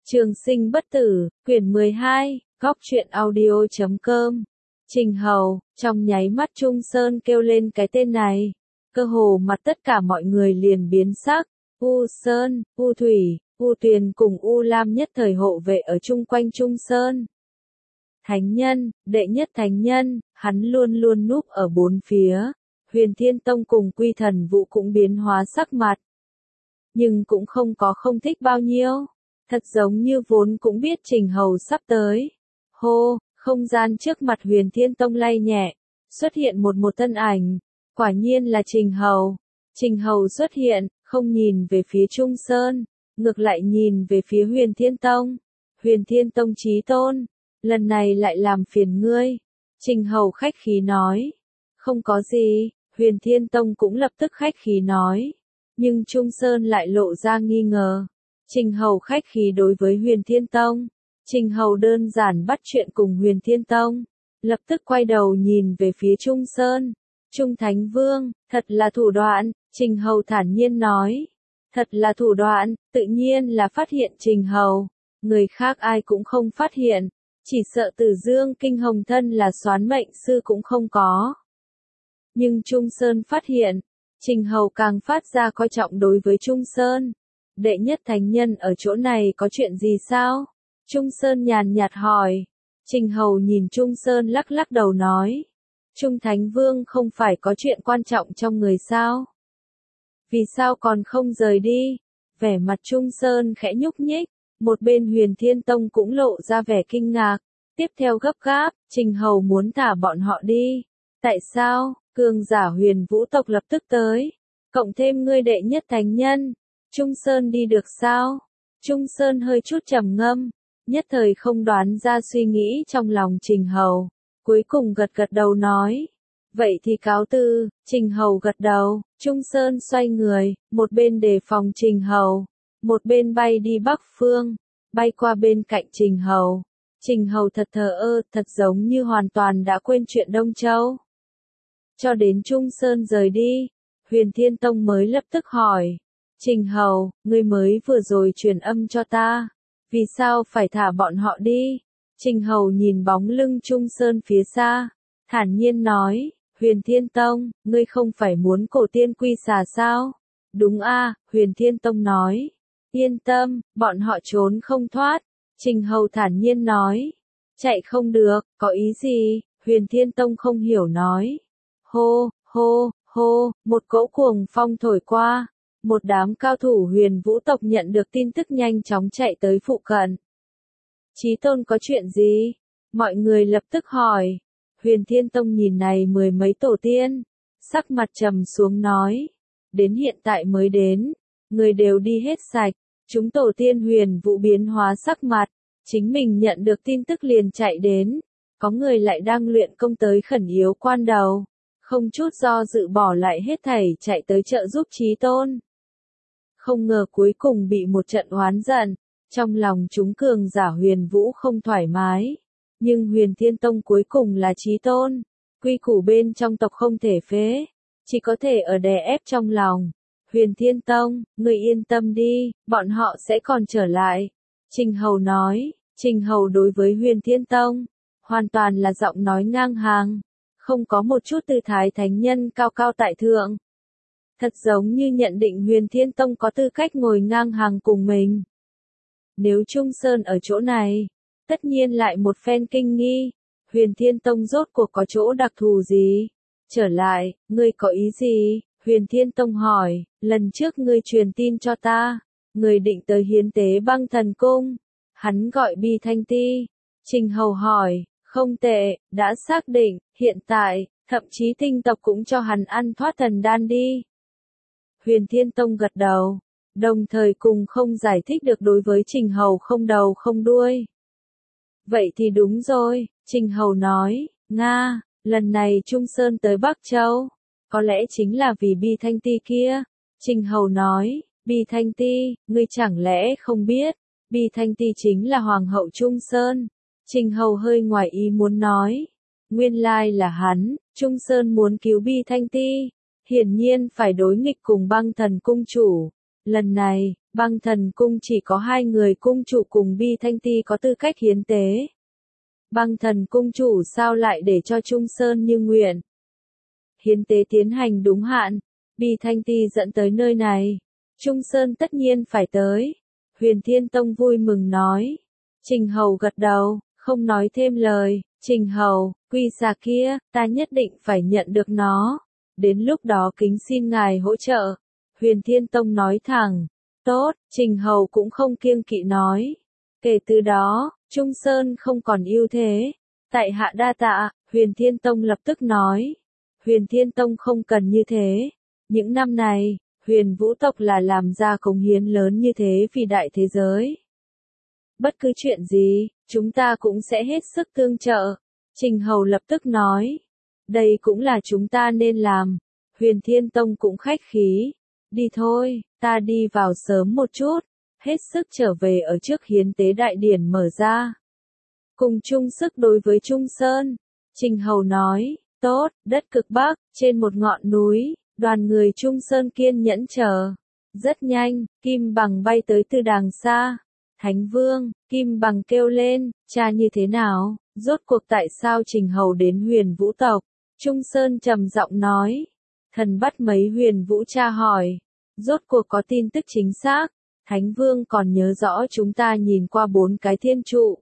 Trường sinh bất tử, quyển 12, góc truyện audio.com. Trình Hầu, trong nháy mắt Trung Sơn kêu lên cái tên này. Cơ hồ mặt tất cả mọi người liền biến sắc. U Sơn, U Thủy, U Tuyền cùng U Lam nhất thời hộ vệ ở chung quanh Trung Sơn. Thánh nhân, đệ nhất thánh nhân, hắn luôn luôn núp ở bốn phía. Huyền Thiên Tông cùng Quy Thần Vũ cũng biến hóa sắc mặt. Nhưng cũng không thích bao nhiêu. Thật giống như vốn cũng biết Trình Hầu sắp tới. Hô, không gian trước mặt Huyền Thiên Tông lay nhẹ, xuất hiện một thân ảnh, quả nhiên là Trình Hầu. Trình Hầu xuất hiện, không nhìn về phía Trung Sơn, ngược lại nhìn về phía Huyền Thiên Tông. Huyền Thiên Tông chí tôn, lần này lại làm phiền ngươi. Trình Hầu khách khí nói. Không có gì, Huyền Thiên Tông cũng lập tức khách khí nói. Nhưng Trung Sơn lại lộ ra nghi ngờ. Trình Hầu khách khí đối với Huyền Thiên Tông. Trình Hầu đơn giản bắt chuyện cùng Huyền Thiên Tông. Lập tức quay đầu nhìn về phía Trung Sơn. Trung Thánh Vương, thật là thủ đoạn, Trình Hầu thản nhiên nói. Thật là thủ đoạn, tự nhiên là phát hiện Trình Hầu. Người khác ai cũng không phát hiện. Chỉ sợ Tử Dương Kinh Hồng thân là Soán Mệnh Sư cũng không có. Nhưng Trung Sơn phát hiện. Trình Hầu càng phát ra coi trọng đối với Trung Sơn. Đệ nhất thánh nhân ở chỗ này có chuyện gì sao? Trung Sơn nhàn nhạt hỏi. Trình Hầu nhìn Trung Sơn lắc đầu nói. Trung Thánh Vương không phải có chuyện quan trọng trong người sao? Vì sao còn không rời đi? Vẻ mặt Trung Sơn khẽ nhúc nhích. Một bên Huyền Thiên Tông cũng lộ ra vẻ kinh ngạc. Tiếp theo gấp gáp, Trình Hầu muốn thả bọn họ đi. Tại sao? Cường giả Huyền Vũ tộc lập tức tới. Cộng thêm ngươi đệ nhất thánh nhân. Trung Sơn đi được sao? Trung Sơn hơi chút trầm ngâm. Nhất thời không đoán ra suy nghĩ trong lòng Trình Hầu. Cuối cùng gật đầu nói. Vậy thì cáo từ. Trình Hầu gật đầu. Trung Sơn xoay người. Một bên đề phòng Trình Hầu. Một bên bay đi Bắc Phương. Bay qua bên cạnh Trình Hầu. Trình Hầu thật thờ ơ, thật giống như hoàn toàn đã quên chuyện Đông Châu. Cho đến Trung Sơn rời đi, Huyền Thiên Tông mới lập tức hỏi. Trình Hầu, ngươi mới vừa rồi truyền âm cho ta. Vì sao phải thả bọn họ đi? Trình Hầu nhìn bóng lưng Trung Sơn phía xa. Thản nhiên nói, Huyền Thiên Tông, ngươi không phải muốn cổ tiên quy xà sao? Đúng a, Huyền Thiên Tông nói. Yên tâm, bọn họ trốn không thoát. Trình Hầu thản nhiên nói. Chạy không được, có ý gì? Huyền Thiên Tông không hiểu nói. Hô, hô, hô, một cỗ cuồng phong thổi qua. Một đám cao thủ Huyền Vũ tộc nhận được tin tức nhanh chóng chạy tới phụ cận. Chí tôn có chuyện gì? Mọi người lập tức hỏi. Huyền Thiên Tông nhìn này mười mấy tổ tiên. Sắc mặt trầm xuống nói. Đến hiện tại mới đến. Người đều đi hết sạch. Chúng tổ tiên Huyền Vũ biến hóa sắc mặt. Chính mình nhận được tin tức liền chạy đến. Có người lại đang luyện công tới khẩn yếu quan đầu. Không chút do dự bỏ lại hết thảy chạy tới trợ giúp chí tôn. Không ngờ cuối cùng bị một trận oán giận. Trong lòng chúng cường giả Huyền Vũ không thoải mái. Nhưng Huyền Thiên Tông cuối cùng là chí tôn. Quy củ bên trong tộc không thể phế. Chỉ có thể ở đè ép trong lòng. Huyền Thiên Tông, người yên tâm đi, bọn họ sẽ còn trở lại. Trình Hầu nói. Trình Hầu đối với Huyền Thiên Tông. Hoàn toàn là giọng nói ngang hàng. Không có một chút tư thái thánh nhân cao cao tại thượng. Thật giống như nhận định Huyền Thiên Tông có tư cách ngồi ngang hàng cùng mình. Nếu Trung Sơn ở chỗ này, tất nhiên lại một phen kinh nghi. Huyền Thiên Tông rốt cuộc có chỗ đặc thù gì? Trở lại, ngươi có ý gì? Huyền Thiên Tông hỏi, lần trước ngươi truyền tin cho ta. Ngươi định tới hiến tế Băng Thần Cung. Hắn gọi Bi Thanh Ti. Trình Hầu hỏi, không tệ, đã xác định, hiện tại, thậm chí tinh tộc cũng cho hắn ăn thoát thần đan đi. Huyền Thiên Tông gật đầu, đồng thời cùng không giải thích được đối với Trình Hầu không đầu không đuôi. Vậy thì đúng rồi, Trình Hầu nói, Nga, lần này Trung Sơn tới Bắc Châu, có lẽ chính là vì Bi Thanh Ti kia. Trình Hầu nói, Bi Thanh Ti, ngươi chẳng lẽ không biết, Bi Thanh Ti chính là Hoàng hậu Trung Sơn. Trình Hầu hơi ngoài ý muốn nói, nguyên lai là hắn, Trung Sơn muốn cứu Bi Thanh Ti. Hiển nhiên phải đối nghịch cùng Băng Thần Cung chủ. Lần này, Băng Thần Cung chỉ có 2 người cung chủ cùng Bi Thanh Ti có tư cách hiến tế. Băng Thần Cung chủ sao lại để cho Trung Sơn như nguyện? Hiến tế tiến hành đúng hạn, Bi Thanh Ti dẫn tới nơi này. Trung Sơn tất nhiên phải tới. Huyền Thiên Tông vui mừng nói. Trình Hầu gật đầu, không nói thêm lời. Trình Hầu, quy xà kia, ta nhất định phải nhận được nó. Đến lúc đó kính xin ngài hỗ trợ. Huyền Thiên Tông nói thẳng. Tốt, Trình Hầu cũng không kiêng kỵ nói. Kể từ đó, Trung Sơn không còn ưu thế. Tại hạ đa tạ, Huyền Thiên Tông lập tức nói. Huyền Thiên Tông không cần như thế. Những năm này, Huyền Vũ tộc là làm ra cống hiến lớn như thế vì đại thế giới. Bất cứ chuyện gì, chúng ta cũng sẽ hết sức tương trợ. Trình Hầu lập tức nói. Đây cũng là chúng ta nên làm. Huyền Thiên Tông cũng khách khí. Đi thôi, ta đi vào sớm một chút. Hết sức trở về ở trước hiến tế đại điển mở ra. Cùng chung sức đối với Trung Sơn. Trình Hầu nói. Tốt, đất cực Bắc, trên một ngọn núi, đoàn người Trung Sơn kiên nhẫn chờ. Rất nhanh, Kim Bằng bay tới từ đàng xa. Thánh Vương, Kim Bằng kêu lên, cha như thế nào, rốt cuộc tại sao Trình Hầu đến Huyền Vũ tộc? Trung Sơn trầm giọng nói. Thần bắt mấy Huyền Vũ cha hỏi. Rốt cuộc có tin tức chính xác. Thánh Vương còn nhớ rõ chúng ta nhìn qua 4 cái thiên trụ.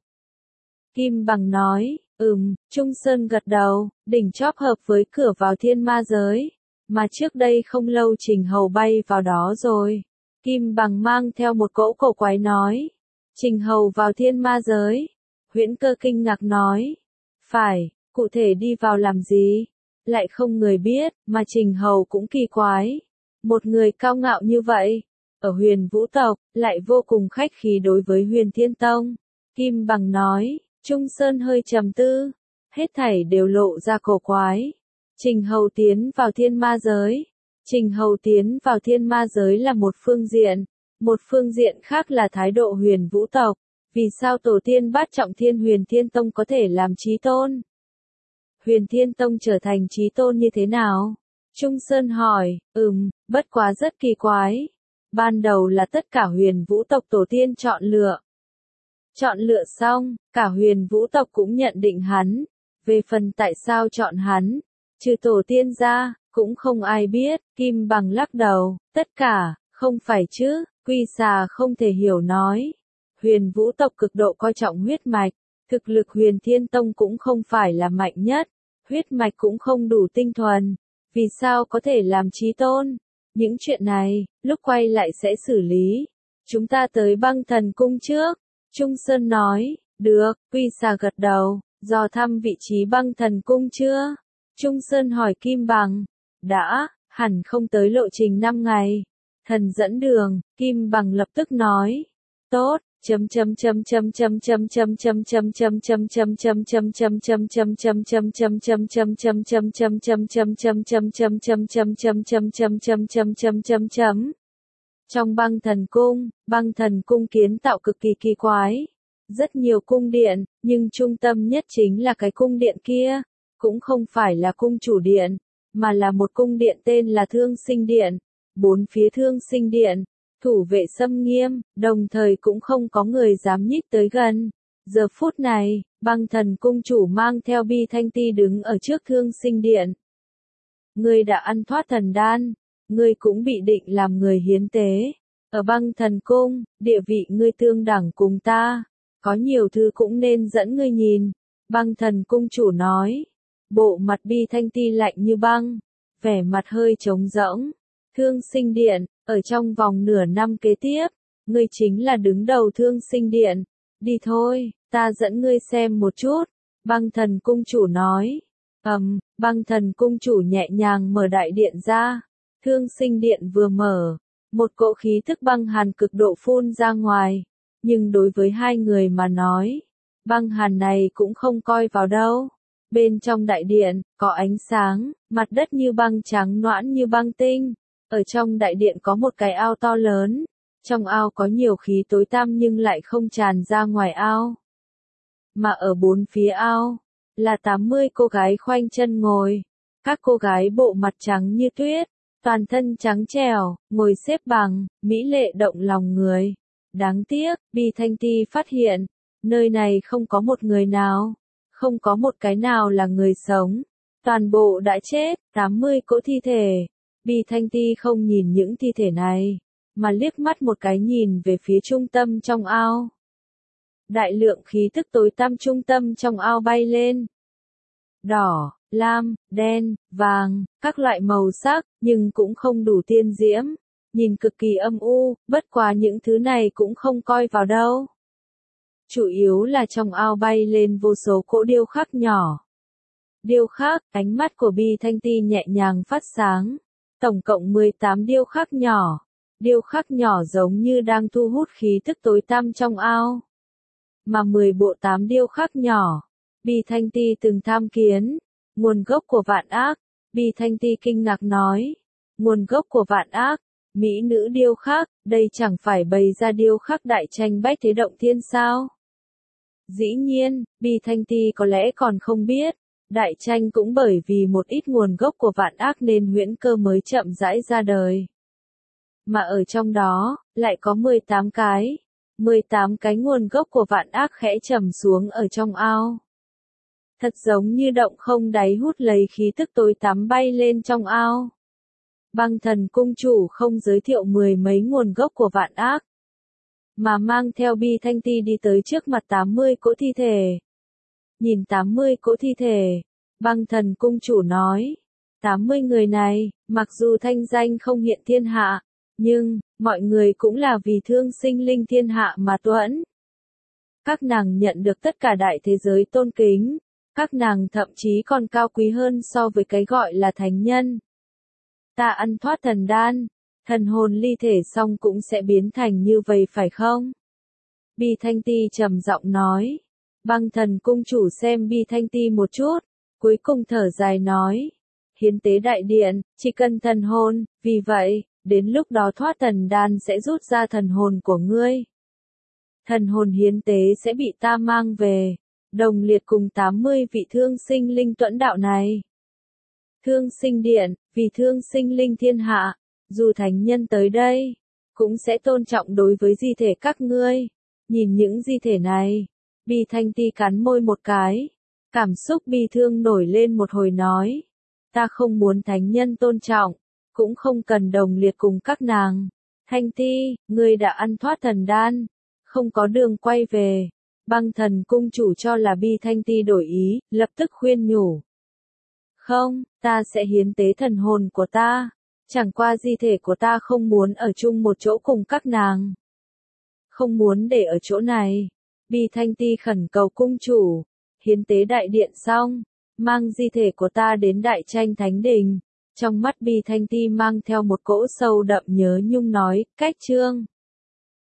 Kim Bằng nói. Trung Sơn gật đầu, đỉnh chóp hợp với cửa vào thiên ma giới. Mà trước đây không lâu Trình Hầu bay vào đó rồi. Kim Bằng mang theo một cỗ cổ quái nói. Trình Hầu vào thiên ma giới. Huyễn Cơ kinh ngạc nói. Phải, cụ thể đi vào làm gì? Lại không người biết, mà Trình Hầu cũng kỳ quái. Một người cao ngạo như vậy, ở Huyền Vũ tộc, lại vô cùng khách khí đối với Huyền Thiên Tông. Kim Bằng nói. Trung Sơn hơi trầm tư. Hết thảy đều lộ ra cổ quái. Trình Hầu tiến vào thiên ma giới. Trình Hầu tiến vào thiên ma giới là một phương diện. Một phương diện khác là thái độ Huyền Vũ tộc. Vì sao tổ tiên bát trọng thiên Huyền Thiên Tông có thể làm chí tôn? Huyền Thiên Tông trở thành chí tôn như thế nào? Trung Sơn hỏi. Bất quá rất kỳ quái. Ban đầu là tất cả Huyền Vũ tộc tổ tiên chọn lựa. Chọn lựa xong, cả Huyền Vũ tộc cũng nhận định hắn. Về phần tại sao chọn hắn, trừ tổ tiên ra, cũng không ai biết. Kim Bằng lắc đầu. Tất cả, không phải chứ? Quy xà không thể hiểu nói. Huyền Vũ tộc cực độ coi trọng huyết mạch. Thực lực Huyền Thiên Tông cũng không phải là mạnh nhất. Huyết mạch cũng không đủ tinh thuần. Vì sao có thể làm chí tôn? Những chuyện này, lúc quay lại sẽ xử lý. Chúng ta tới Băng Thần Cung trước. Trung Sơn nói. Được, Quy xà gật đầu. Dò thăm vị trí Băng Thần Cung chưa? Trung Sơn hỏi Kim Bằng. Đã, hẳn không tới lộ trình 5 ngày. Thần dẫn đường, Kim Bằng lập tức nói. Tốt. Trong Băng Thần Cung kiến tạo cực kỳ kỳ quái. Rất nhiều cung điện, nhưng trung tâm nhất chính là cái cung điện kia. Cũng không phải là cung chủ điện, mà là một cung điện tên là Thương Sinh Điện. 4 phía Thương Sinh Điện, thủ vệ xâm nghiêm, đồng thời cũng không có người dám nhích tới gần. Giờ phút này, Băng Thần Cung chủ mang theo Bi Thanh Ti đứng ở trước Thương Sinh Điện. Ngươi đã ăn thoát thần đan, ngươi cũng bị định làm người hiến tế. Ở Băng Thần Cung, địa vị ngươi tương đẳng cùng ta. Có nhiều thứ cũng nên dẫn ngươi nhìn. Băng Thần Cung chủ nói. Bộ mặt Bi Thanh Ti lạnh như băng, vẻ mặt hơi trống rỗng. Thương Sinh Điện, ở trong vòng nửa năm kế tiếp, ngươi chính là đứng đầu Thương Sinh Điện. Đi thôi, ta dẫn ngươi xem một chút. Băng Thần Cung chủ nói. Băng Thần Cung chủ nhẹ nhàng mở đại điện ra. Thương Sinh Điện vừa mở, một cỗ khí thức băng hàn cực độ phun ra ngoài. Nhưng đối với 2 người mà nói, băng hàn này cũng không coi vào đâu. Bên trong đại điện, có ánh sáng, mặt đất như băng trắng nõn như băng tinh. Ở trong đại điện có một cái ao to lớn. Trong ao có nhiều khí tối tăm nhưng lại không tràn ra ngoài ao. Mà ở 4 phía ao, là 80 cô gái khoanh chân ngồi. Các cô gái bộ mặt trắng như tuyết, toàn thân trắng trẻo, ngồi xếp bằng, mỹ lệ động lòng người. Đáng tiếc, Bi Thanh Ti phát hiện, nơi này không có một người nào, không có một cái nào là người sống. Toàn bộ đã chết, 80 cỗ thi thể. Bi Thanh Ti không nhìn những thi thể này, mà liếc mắt một cái nhìn về phía trung tâm trong ao. Đại lượng khí tức tối tăm trung tâm trong ao bay lên. Đỏ, lam, đen, vàng, các loại màu sắc, nhưng cũng không đủ tiên diễm. Nhìn cực kỳ âm u, bất quá những thứ này cũng không coi vào đâu. Chủ yếu là trong ao bay lên vô số cỗ điêu khắc nhỏ. Điêu khắc, ánh mắt của Bi Thanh Ti nhẹ nhàng phát sáng. Tổng cộng 18 điêu khắc nhỏ. Điêu khắc nhỏ giống như đang thu hút khí tức tối tăm trong ao. Mà 10 bộ 8 điêu khắc nhỏ. Bi Thanh Ti từng tham kiến. Nguồn gốc của vạn ác. Bi Thanh Ti kinh ngạc nói. Nguồn gốc của vạn ác. Mỹ nữ điêu khắc, đây chẳng phải bày ra điêu khắc đại tranh bách thế động thiên sao? Dĩ nhiên, Bi Thanh Ti có lẽ còn không biết. Đại tranh cũng bởi vì một ít nguồn gốc của vạn ác nên huyễn cơ mới chậm rãi ra đời. Mà ở trong đó, lại có 18 cái. 18 cái nguồn gốc của vạn ác khẽ trầm xuống ở trong ao. Thật giống như động không đáy hút lấy khí tức tối tăm bay lên trong ao. Băng Thần cung chủ không giới thiệu 10 mấy nguồn gốc của vạn ác, mà mang theo Bi Thanh Ti đi tới trước mặt 80 cỗ thi thể. Nhìn 80 cỗ thi thể, Băng Thần cung chủ nói, 80 người này, mặc dù thanh danh không hiện thiên hạ, nhưng, mọi người cũng là vì thương sinh linh thiên hạ mà tuẫn. Các nàng nhận được tất cả đại thế giới tôn kính, các nàng thậm chí còn cao quý hơn so với cái gọi là thánh nhân. Ta ăn thoát thần đan, thần hồn ly thể xong cũng sẽ biến thành như vậy phải không? Bi Thanh Ti trầm giọng nói. Băng Thần cung chủ xem Bi Thanh Ti một chút, cuối cùng thở dài nói. Hiến tế đại điện, chỉ cần thần hồn, vì vậy, đến lúc đó thoát thần đan sẽ rút ra thần hồn của ngươi. Thần hồn hiến tế sẽ bị ta mang về, đồng liệt cùng 80 vị thương sinh linh tuẫn đạo này. Thương sinh điện, vì thương sinh linh thiên hạ, dù thánh nhân tới đây, cũng sẽ tôn trọng đối với di thể các ngươi. Nhìn những di thể này, Bi Thanh Ti cắn môi một cái, cảm xúc bi thương nổi lên một hồi nói. Ta không muốn thánh nhân tôn trọng, cũng không cần đồng liệt cùng các nàng. Thanh Ti, ngươi đã ăn thoát thần đan, không có đường quay về. Băng Thần cung chủ cho là Bi Thanh Ti đổi ý, lập tức khuyên nhủ. Không, ta sẽ hiến tế thần hồn của ta. Chẳng qua di thể của ta không muốn ở chung một chỗ cùng các nàng. Không muốn để ở chỗ này. Bi Thanh Ti khẩn cầu cung chủ. Hiến tế đại điện xong, mang di thể của ta đến đại tranh thánh đình. Trong mắt Bi Thanh Ti mang theo một cỗ sâu đậm nhớ nhung nói, cách chương.